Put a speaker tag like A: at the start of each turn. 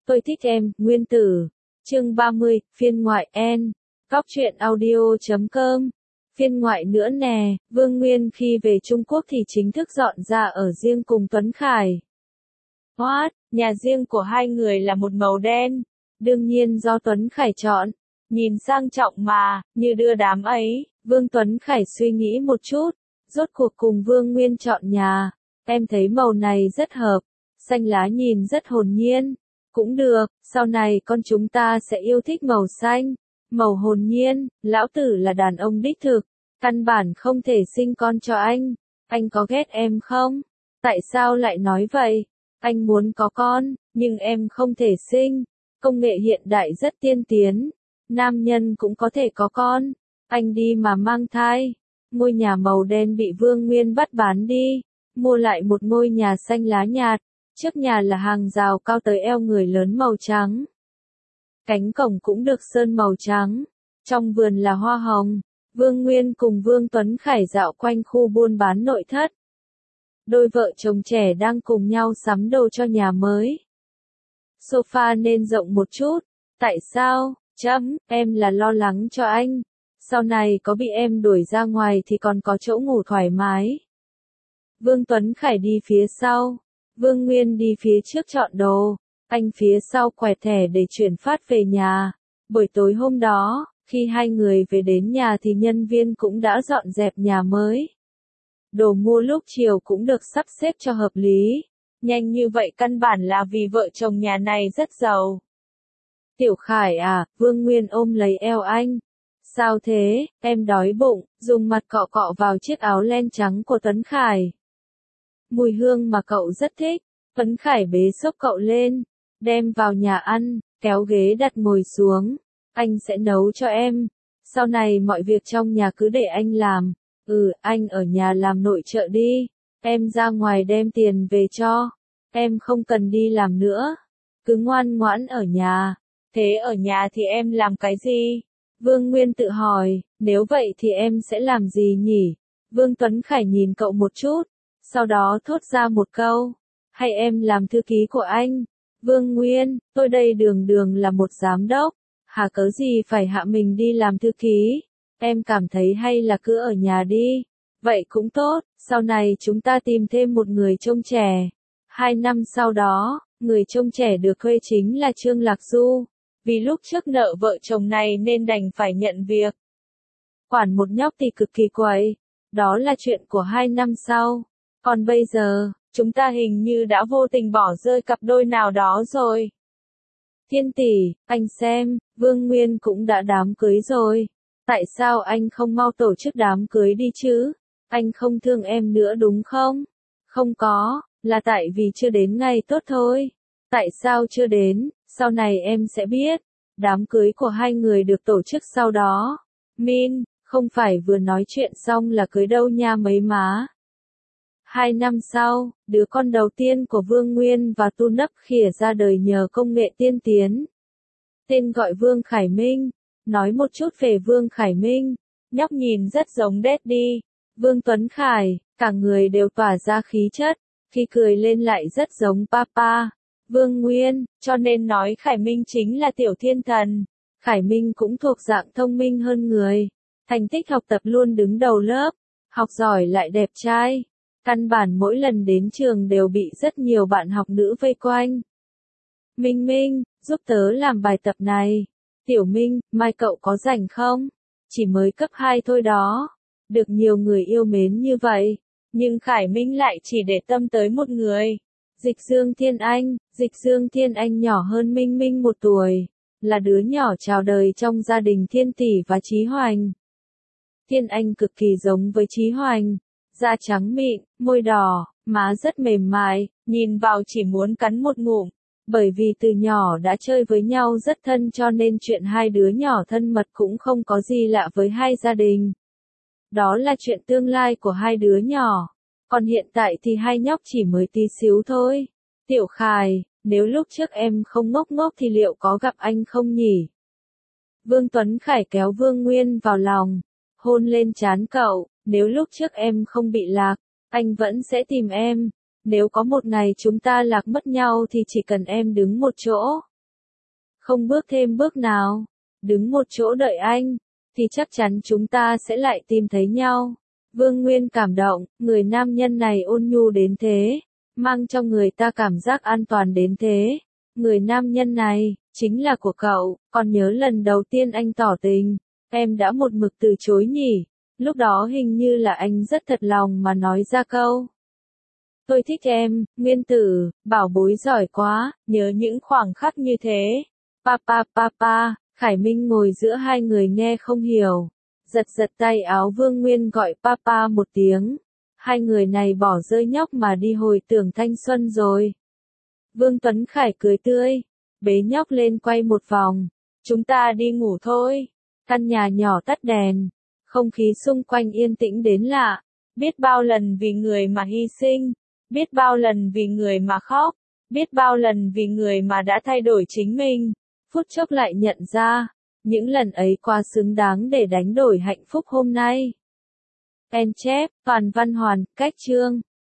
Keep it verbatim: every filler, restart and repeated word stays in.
A: Tôi thích em, Nguyên Tử. Chương ba mươi, phiên ngoại N. Góc truyện audio chấm com. Phiên ngoại nữa nè, Vương Nguyên khi về Trung Quốc thì chính thức dọn ra ở riêng cùng Tuấn Khải. What? Nhà riêng của hai người là một màu đen. Đương nhiên do Tuấn Khải chọn. Nhìn sang trọng mà, như đưa đám ấy. Vương Tuấn Khải suy nghĩ một chút. Rốt cuộc cùng Vương Nguyên chọn nhà. Em thấy màu này rất hợp. Xanh lá nhìn rất hồn nhiên. Cũng được, sau này con chúng ta sẽ yêu thích màu xanh. Màu hồn nhiên, lão tử là đàn ông đích thực. Căn bản không thể sinh con cho anh. Anh có ghét em không? Tại sao lại nói vậy? Anh muốn có con, nhưng em không thể sinh. Công nghệ hiện đại rất tiên tiến. Nam nhân cũng có thể có con. Anh đi mà mang thai. Ngôi nhà màu đen bị Vương Nguyên bắt bán đi. Mua lại một ngôi nhà xanh lá nhạt. Trước nhà là hàng rào cao tới eo người lớn màu trắng. Cánh cổng cũng được sơn màu trắng. Trong vườn là hoa hồng. Vương Nguyên cùng Vương Tuấn Khải dạo quanh khu buôn bán nội thất. Đôi vợ chồng trẻ đang cùng nhau sắm đồ cho nhà mới. Sofa nên rộng một chút. Tại sao? Chấm, em là lo lắng cho anh. Sau này có bị em đuổi ra ngoài thì còn có chỗ ngủ thoải mái. Vương Tuấn Khải đi phía sau. Vương Nguyên đi phía trước chọn đồ. Anh phía sau quẹt thẻ để chuyển phát về nhà. Buổi tối hôm đó, khi hai người về đến nhà thì nhân viên cũng đã dọn dẹp nhà mới. Đồ mua lúc chiều cũng được sắp xếp cho hợp lý. Nhanh như vậy căn bản là vì vợ chồng nhà này rất giàu. Tiểu Khải à, Vương Nguyên ôm lấy eo anh. Sao thế, em đói bụng, dùng mặt cọ cọ vào chiếc áo len trắng của Tuấn Khải. Mùi hương mà cậu rất thích. Tuấn Khải bế xốc cậu lên, đem vào nhà ăn, kéo ghế đặt ngồi xuống. Anh sẽ nấu cho em. Sau này mọi việc trong nhà cứ để anh làm. Ừ, anh ở nhà làm nội trợ đi. Em ra ngoài đem tiền về cho. Em không cần đi làm nữa. Cứ ngoan ngoãn ở nhà. Thế ở nhà thì em làm cái gì? Vương Nguyên tự hỏi, nếu vậy thì em sẽ làm gì nhỉ? Vương Tuấn Khải nhìn cậu một chút. Sau đó thốt ra một câu. Hay em làm thư ký của anh? Vương Nguyên, tôi đây đường đường là một giám đốc. Hà cớ gì phải hạ mình đi làm thư ký? Em cảm thấy hay là cứ ở nhà đi. Vậy cũng tốt, sau này chúng ta tìm thêm một người trông trẻ. Hai năm sau đó, người trông trẻ được thuê chính là Trương Lạc Du. Vì lúc trước nợ vợ chồng này nên đành phải nhận việc. Quản một nhóc thì cực kỳ quậy. Đó là chuyện của hai năm sau. Còn bây giờ, chúng ta hình như đã vô tình bỏ rơi cặp đôi nào đó rồi. Thiên tỷ, anh xem, Vương Nguyên cũng đã đám cưới rồi. Tại sao anh không mau tổ chức đám cưới đi chứ? Anh không thương em nữa đúng không? Không có, là tại vì chưa đến ngày tốt thôi. Tại sao chưa đến? Sau này em sẽ biết. Đám cưới của hai người được tổ chức sau đó. Min, không phải vừa nói chuyện xong là cưới đâu nha mấy má. Hai năm sau, đứa con đầu tiên của Vương Nguyên và Tu Nấp Khỉa ra đời nhờ công nghệ tiên tiến. Tên gọi Vương Khải Minh. Nói một chút về Vương Khải Minh. Nhóc nhìn rất giống Daddy. Vương Tuấn Khải, cả người đều tỏa ra khí chất. Khi cười lên lại rất giống Papa. Vương Nguyên, cho nên nói Khải Minh chính là tiểu thiên thần. Khải Minh cũng thuộc dạng thông minh hơn người. Thành tích học tập luôn đứng đầu lớp. Học giỏi lại đẹp trai. Căn bản mỗi lần đến trường đều bị rất nhiều bạn học nữ vây quanh. Minh Minh, giúp tớ làm bài tập này. Tiểu Minh, mai cậu có rảnh không? Chỉ mới cấp hai thôi đó. Được nhiều người yêu mến như vậy. Nhưng Khải Minh lại chỉ để tâm tới một người. Dịch Dương Thiên Anh. Dịch Dương Thiên Anh nhỏ hơn Minh Minh một tuổi. Là đứa nhỏ chào đời trong gia đình Thiên Tỷ và Chí Hoành. Thiên Anh cực kỳ giống với Chí Hoành. Da trắng mịn, môi đỏ, má rất mềm mại, nhìn vào chỉ muốn cắn một ngụm. Bởi vì từ nhỏ đã chơi với nhau rất thân cho nên chuyện hai đứa nhỏ thân mật cũng không có gì lạ với hai gia đình. Đó là chuyện tương lai của hai đứa nhỏ. Còn hiện tại thì hai nhóc chỉ mới tí xíu thôi. Tiểu Khải, nếu lúc trước em không ngốc ngốc thì liệu có gặp anh không nhỉ? Vương Tuấn Khải kéo Vương Nguyên vào lòng, hôn lên trán cậu. Nếu lúc trước em không bị lạc, anh vẫn sẽ tìm em. Nếu có một ngày chúng ta lạc mất nhau thì chỉ cần em đứng một chỗ, không bước thêm bước nào, đứng một chỗ đợi anh, thì chắc chắn chúng ta sẽ lại tìm thấy nhau. Vương Nguyên cảm động, người nam nhân này ôn nhu đến thế, mang cho người ta cảm giác an toàn đến thế. Người nam nhân này, chính là của cậu, còn nhớ lần đầu tiên anh tỏ tình, em đã một mực từ chối nhỉ? Lúc đó hình như là anh rất thật lòng mà nói ra câu. Tôi thích em, Nguyên tử, bảo bối giỏi quá, nhớ những khoảng khắc như thế. Pa pa pa pa, Khải Minh ngồi giữa hai người nghe không hiểu. Giật giật tay áo Vương Nguyên gọi papa một tiếng. Hai người này bỏ rơi nhóc mà đi hồi tưởng thanh xuân rồi. Vương Tuấn Khải cười tươi, bế nhóc lên quay một vòng. Chúng ta đi ngủ thôi. Căn nhà nhỏ tắt đèn, không khí xung quanh yên tĩnh đến lạ. Biết bao lần vì người mà hy sinh, biết bao lần vì người mà khóc, biết bao lần vì người mà đã thay đổi chính mình. Phút chốc lại nhận ra, những lần ấy quá xứng đáng để đánh đổi hạnh phúc hôm nay. En chép, Toàn Văn Hoàn, cách chương.